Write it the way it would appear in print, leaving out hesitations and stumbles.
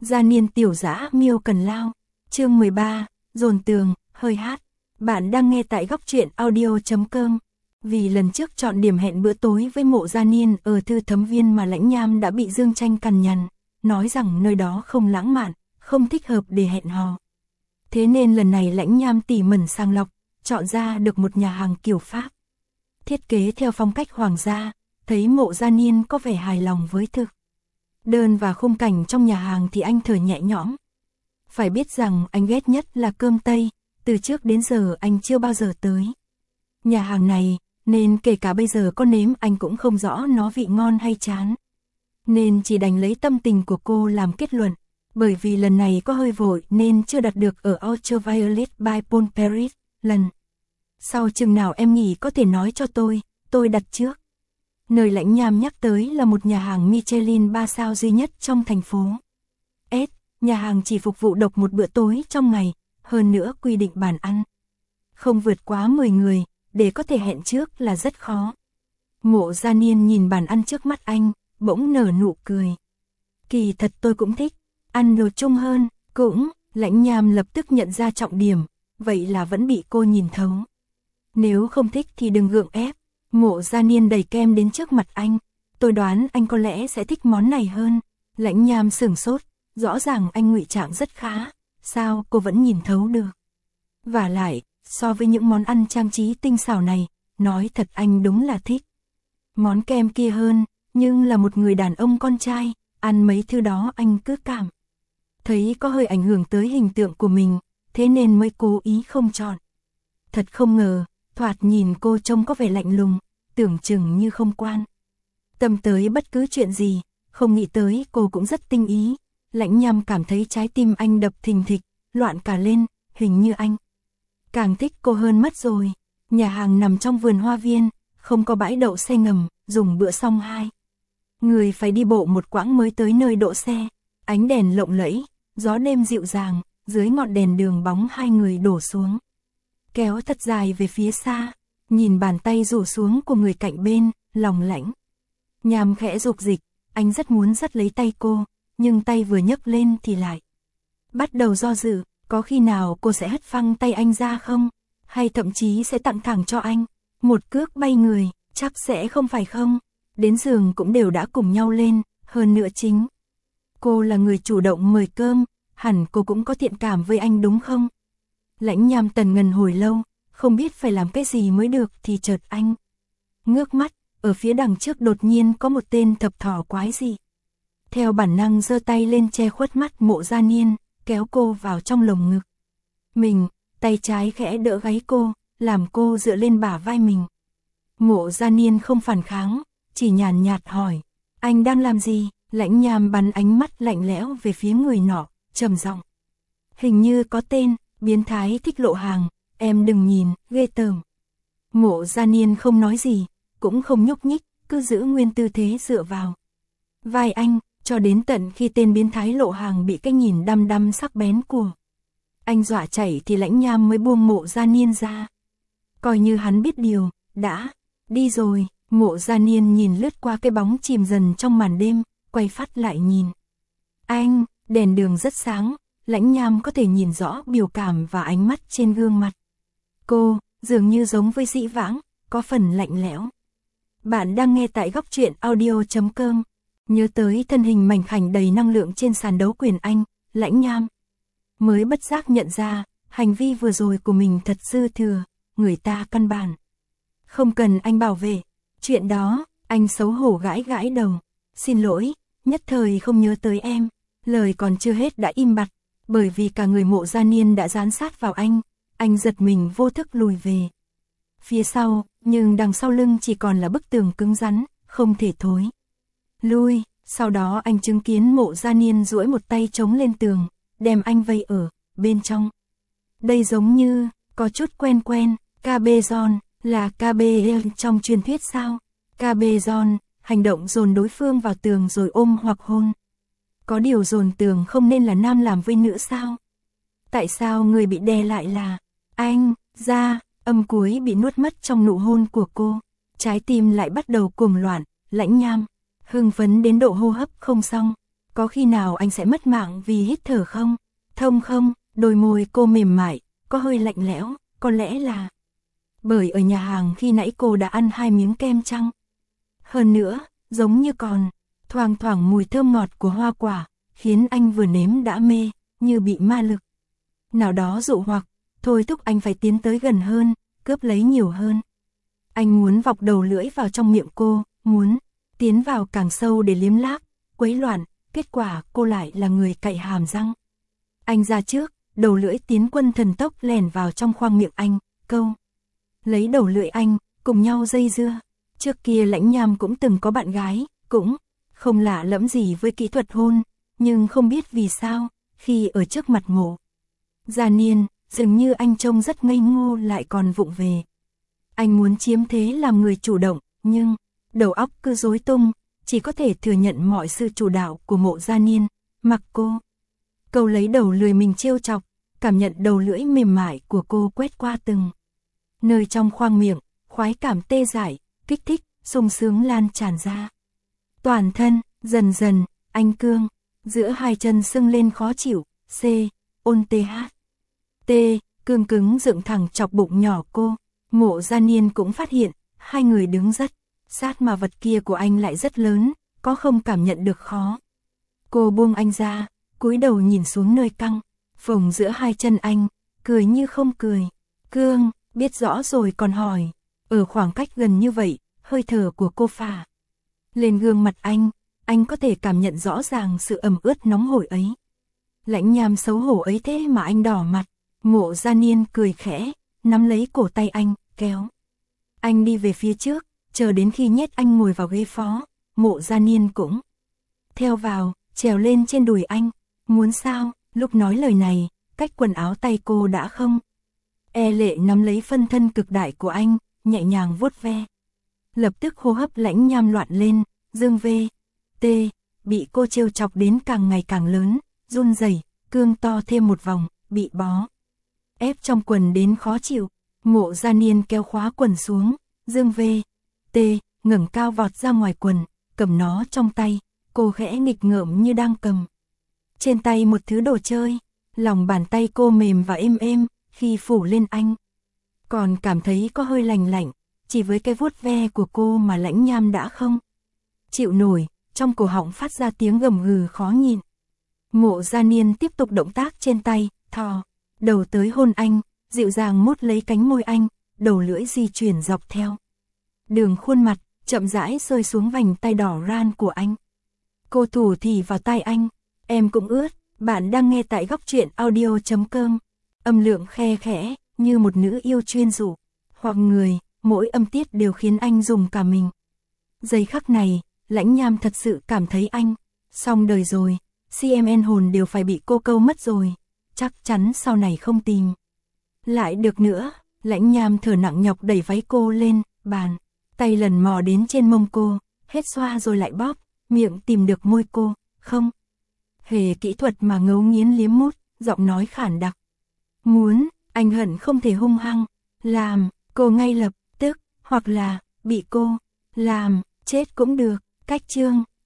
Gia niên tiểu dã miêu cần lao. Chương 13, dồn tường, hơi hát. Bạn đang nghe tại góc truyện audio.com. Vì lần trước chọn điểm hẹn bữa tối với Mộ Gia Niên ở Thư Thấm Viên mà Lãnh Nham đã bị Dương Tranh cằn nhằn, nói rằng nơi đó không lãng mạn, không thích hợp để hẹn hò. Thế nên lần này Lãnh Nham tỉ mẩn sàng lọc, chọn ra được một nhà hàng kiểu Pháp. Thiết kế theo phong cách hoàng gia, thấy Mộ Gia Niên có vẻ hài lòng với thực đơn và khung cảnh trong nhà hàng thì anh thở nhẹ nhõm. Phải biết rằng anh ghét nhất là cơm Tây, từ trước đến giờ anh chưa bao giờ tới nhà hàng này, nên kể cả bây giờ có nếm anh cũng không rõ nó vị ngon hay chán. Nên chỉ đành lấy tâm tình của cô làm kết luận, bởi vì lần này có hơi vội nên chưa đặt được ở Ultraviolet by Paul Paris. Lần sau chừng nào em nghỉ có thể nói cho tôi đặt trước. Nơi Lãnh Nham nhắc tới là một nhà hàng Michelin 3 sao duy nhất trong thành phố S. Nhà hàng chỉ phục vụ độc một bữa tối trong ngày, hơn nữa quy định bàn ăn không vượt quá 10 người, để có thể hẹn trước là rất khó. Mộ Gia Niên nhìn bàn ăn trước mắt anh, bỗng nở nụ cười. Kỳ thật tôi cũng thích ăn đồ chung hơn. Cũng, Lãnh Nham lập tức nhận ra trọng điểm, vậy là vẫn bị cô nhìn thấu. Nếu không thích thì đừng gượng ép. Mộ Gia Niên đẩy kem đến trước mặt anh. Tôi đoán anh có lẽ sẽ thích món này hơn. Lãnh Nham sửng sốt, rõ ràng anh ngụy trạng rất khá, sao cô vẫn nhìn thấu được. Vả lại, so với những món ăn trang trí tinh xảo này, nói thật anh đúng là thích món kem kia hơn, nhưng là một người đàn ông con trai, ăn mấy thứ đó anh cứ cảm thấy có hơi ảnh hưởng tới hình tượng của mình, thế nên mới cố ý không chọn. Thật không ngờ, thoạt nhìn cô trông có vẻ lạnh lùng, tưởng chừng như không quan tâm tới bất cứ chuyện gì, không nghĩ tới cô cũng rất tinh ý. Lãnh Nham cảm thấy trái tim anh đập thình thịch, loạn cả lên, hình như anh càng thích cô hơn mất rồi. Nhà hàng nằm trong vườn hoa viên, không có bãi đậu xe ngầm, dùng bữa xong hai người phải đi bộ một quãng mới tới nơi đỗ xe. Ánh đèn lộng lẫy, gió đêm dịu dàng, dưới ngọn đèn đường bóng hai người đổ xuống, kéo thật dài về phía xa. Nhìn bàn tay rủ xuống của người cạnh bên, lòng Lãnh Nham khẽ dục dịch, anh rất muốn dắt lấy tay cô, nhưng tay vừa nhấc lên thì lại bắt đầu do dự, có khi nào cô sẽ hất phăng tay anh ra không? Hay thậm chí sẽ tặng thẳng cho anh một cước bay người, chắc sẽ không phải không? Đến giường cũng đều đã cùng nhau lên, hơn nữa chính cô là người chủ động mời cơm, hẳn cô cũng có thiện cảm với anh đúng không? Lãnh Nham tần ngần hồi lâu, không biết phải làm cái gì mới được thì chợt anh ngước mắt, ở phía đằng trước đột nhiên có một tên thập thỏ quái dị. Theo bản năng giơ tay lên che khuất mắt Mộ Gia Niên, kéo cô vào trong lồng ngực mình, tay trái khẽ đỡ gáy cô, làm cô dựa lên bả vai mình. Mộ Gia Niên không phản kháng, chỉ nhàn nhạt hỏi, anh đang làm gì? Lãnh Nham bắn ánh mắt lạnh lẽo về phía người nọ, trầm giọng, hình như có tên biến thái thích lộ hàng, em đừng nhìn, ghê tởm. Mộ Gia Niên không nói gì, cũng không nhúc nhích, cứ giữ nguyên tư thế dựa vào vai anh, cho đến tận khi tên biến thái lộ hàng bị cái nhìn đăm đăm sắc bén của anh dọa chảy thì Lãnh Nham mới buông Mộ Gia Niên ra. Coi như hắn biết điều, đã đi rồi. Mộ Gia Niên nhìn lướt qua cái bóng chìm dần trong màn đêm, quay phát lại nhìn anh. Đèn đường rất sáng, Lãnh Nham có thể nhìn rõ biểu cảm và ánh mắt trên gương mặt cô, dường như giống với dĩ vãng, có phần lạnh lẽo. Bạn đang nghe tại góc truyện audio.com. Nhớ tới thân hình mảnh khảnh đầy năng lượng trên sàn đấu quyền anh, Lãnh Nham mới bất giác nhận ra, hành vi vừa rồi của mình thật dư thừa, người ta căn bản không cần anh bảo vệ. Chuyện đó, anh xấu hổ gãi gãi đầu. Xin lỗi, nhất thời không nhớ tới em. Lời còn chưa hết đã im bặt, bởi vì cả người Mộ Gia Niên đã dán sát vào anh giật mình vô thức lùi về phía sau, nhưng đằng sau lưng chỉ còn là bức tường cứng rắn, không thể thối lui. Sau đó anh chứng kiến Mộ Gia Niên duỗi một tay chống lên tường, đem anh vây ở bên trong. Đây giống như có chút quen quen. KB John là KB trong truyền thuyết sao? KB John, hành động dồn đối phương vào tường rồi ôm hoặc hôn. Có điều dồn tường không nên là nam làm với nữ sao? Tại sao người bị đè lại là anh? Ra, âm cuối bị nuốt mất trong nụ hôn của cô. Trái tim lại bắt đầu cuồng loạn. Lãnh Nham hưng phấn đến độ hô hấp không xong. Có khi nào anh sẽ mất mạng vì hít thở không? Thông không? Đôi môi cô mềm mại, có hơi lạnh lẽo, có lẽ là bởi ở nhà hàng khi nãy cô đã ăn 2 miếng kem chăng? Hơn nữa, giống như còn thoang thoảng mùi thơm ngọt của hoa quả, khiến anh vừa nếm đã mê, như bị ma lực nào đó dụ hoặc, thôi thúc anh phải tiến tới gần hơn, cướp lấy nhiều hơn. Anh muốn vọc đầu lưỡi vào trong miệng cô, muốn tiến vào càng sâu để liếm láp, quấy loạn, kết quả cô lại là người cạy hàm răng. Anh ra trước, đầu lưỡi tiến quân thần tốc lèn vào trong khoang miệng anh, câu lấy đầu lưỡi anh, cùng nhau dây dưa. Trước kia Lãnh Nham cũng từng có bạn gái, cũng không lạ lẫm gì với kỹ thuật hôn, nhưng không biết vì sao, khi ở trước mặt Mộ Gia Niên, dường như anh trông rất ngây ngô lại còn vụng về. Anh muốn chiếm thế làm người chủ động, nhưng đầu óc cứ rối tung, chỉ có thể thừa nhận mọi sự chủ đạo của Mộ Gia Niên, mặc cô câu lấy đầu lưỡi mình trêu chọc, cảm nhận đầu lưỡi mềm mại của cô quét qua từng nơi trong khoang miệng, khoái cảm tê dại, kích thích, sung sướng lan tràn ra. Toàn thân, dần dần, anh cương, giữa hai chân sưng lên khó chịu, ôn T, cương cứng dựng thẳng chọc bụng nhỏ cô. Mộ Gia Niên cũng phát hiện, hai người đứng rất sát mà vật kia của anh lại rất lớn, có không cảm nhận được khó. Cô buông anh ra, cúi đầu nhìn xuống nơi căng phồng giữa hai chân anh, cười như không cười. Cương, biết rõ rồi còn hỏi. Ở khoảng cách gần như vậy, hơi thở của cô phả lên gương mặt anh có thể cảm nhận rõ ràng sự ẩm ướt nóng hổi ấy. Lãnh Nham xấu hổ ấy thế mà anh đỏ mặt. Mộ Gia Niên cười khẽ, nắm lấy cổ tay anh, kéo anh đi về phía trước, chờ đến khi nhét anh ngồi vào ghế phó. Mộ Gia Niên cũng theo vào, trèo lên trên đùi anh. Muốn sao? Lúc nói lời này, cách quần áo tay cô đã không lệ nắm lấy phân thân cực đại của anh, nhẹ nhàng vuốt ve. Lập tức hô hấp Lãnh Nham loạn lên, dương bị cô trêu chọc đến càng ngày càng lớn, run rẩy, cương to thêm một vòng, bị bó ép trong quần đến khó chịu. Mộ Gia Niên kéo khóa quần xuống, dương ngẩng cao vọt ra ngoài quần, cầm nó trong tay, cô khẽ nghịch ngợm như đang cầm trên tay một thứ đồ chơi. Lòng bàn tay cô mềm và êm êm, khi phủ lên anh còn cảm thấy có hơi lành lạnh, chỉ với cái vuốt ve của cô mà Lãnh Nham đã không chịu nổi, trong cổ họng phát ra tiếng gầm gừ khó nhịn. Mộ Gia Niên tiếp tục động tác trên tay, thò đầu tới hôn anh, dịu dàng mút lấy cánh môi anh, đầu lưỡi di chuyển dọc theo đường khuôn mặt, chậm rãi rơi xuống vành tay đỏ ran của anh. Cô thủ thì vào tai anh, em cũng ướt. Bạn đang nghe tại góc truyện audio.com. Âm lượng khe khẽ, như một nữ yêu chuyên dụ hoặc người, mỗi âm tiết đều khiến anh dùng cả mình. Giây khắc này, Lãnh Nham thật sự cảm thấy anh xong đời rồi, CMN hồn đều phải bị cô câu mất rồi, chắc chắn sau này không tìm lại được nữa. Lãnh Nham thở nặng nhọc đẩy váy cô lên bàn, tay lần mò đến trên mông cô, hết xoa rồi lại bóp, miệng tìm được môi cô, không hề kỹ thuật mà ngấu nghiến liếm mút, giọng nói khản đặc. Muốn, anh hận không thể hung hăng làm cô ngay lập tức, hoặc là bị cô làm chết cũng được. Cách chương